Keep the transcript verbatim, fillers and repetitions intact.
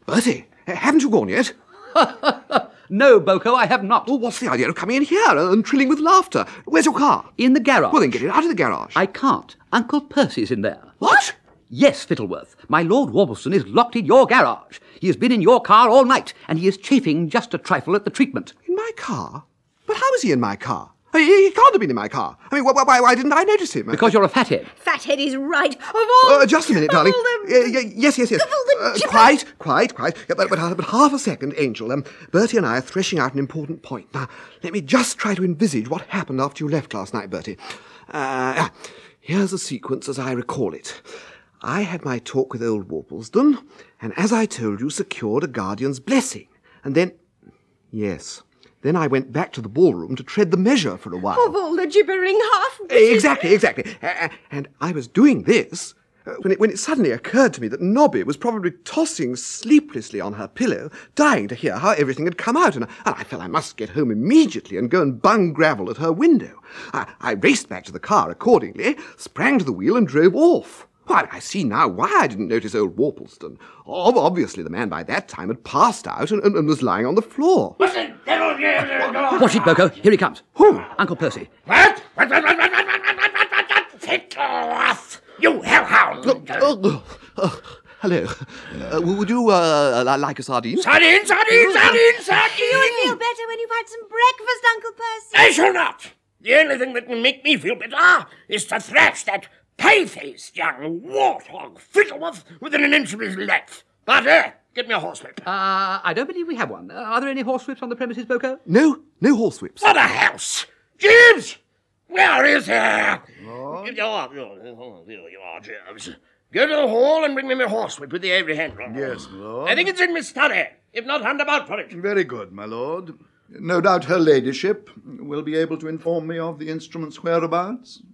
Bertie, haven't you gone yet? No, Boko, I have not. Well, what's the idea of coming in here and trilling with laughter? Where's your car? In the garage. Well, then get it out of the garage. I can't. Uncle Percy's in there. What? Yes, Fittleworth. My Lord Warbleston is locked in your garage. He has been in your car all night, and he is chafing just a trifle at the treatment. In my car? But how is he in my car? He, he can't have been in my car. I mean, wh- why, why didn't I notice him? Because you're a fathead. Fathead is right. Of all... Uh, just a minute, darling. all Uh, y- yes, yes, yes. Of all the Uh, gibberish- quite, quite, quite. Yeah, but, but, uh, but half a second, Angel. Um, Bertie and I are threshing out an important point. Now, let me just try to envisage what happened after you left last night, Bertie. Uh, here's the sequence as I recall it. I had my talk with old Warbleston, and as I told you, secured a guardian's blessing. And then... Yes... Then I went back to the ballroom to tread the measure for a while. Of all the gibbering half... Exactly, exactly. Uh, and I was doing this uh, when, it, when it suddenly occurred to me that Nobby was probably tossing sleeplessly on her pillow, dying to hear how everything had come out, and, and I felt I must get home immediately and go and bung gravel at her window. I, I raced back to the car accordingly, sprang to the wheel and drove off. Why, I see now why I didn't notice old Warbleston. Ob- Obviously the man by that time had passed out and, and, and was lying on the floor. Watch it, Boko. Here he comes. Who? Uncle Percy. What? What, what, what, what, what, what, what, what, what, what? Fittleworth! You hellhound! Oh, oh, oh, hello. Uh, would you uh, li- like a sardine? Sardine, sardine, sardine, sardine! You will feel better when you've had some breakfast, Uncle Percy. I shall not. The only thing that can make me feel better is to thrash that pie-faced young warthog Fittleworth within an inch of his length. But, uh, get me a horsewhip. Uh, I don't believe we have one. Uh, are there any horsewhips on the premises, Boko? No, no horsewhips. What a house! Jeeves! Where is he? Lord? You are, you are, you are, Jeeves. Go to the hall and bring me my horsewhip with the ivory handle. Yes, my lord. I think it's in my study. If not, hand about for it. Very good, my lord. No doubt her ladyship will be able to inform me of the instrument's whereabouts.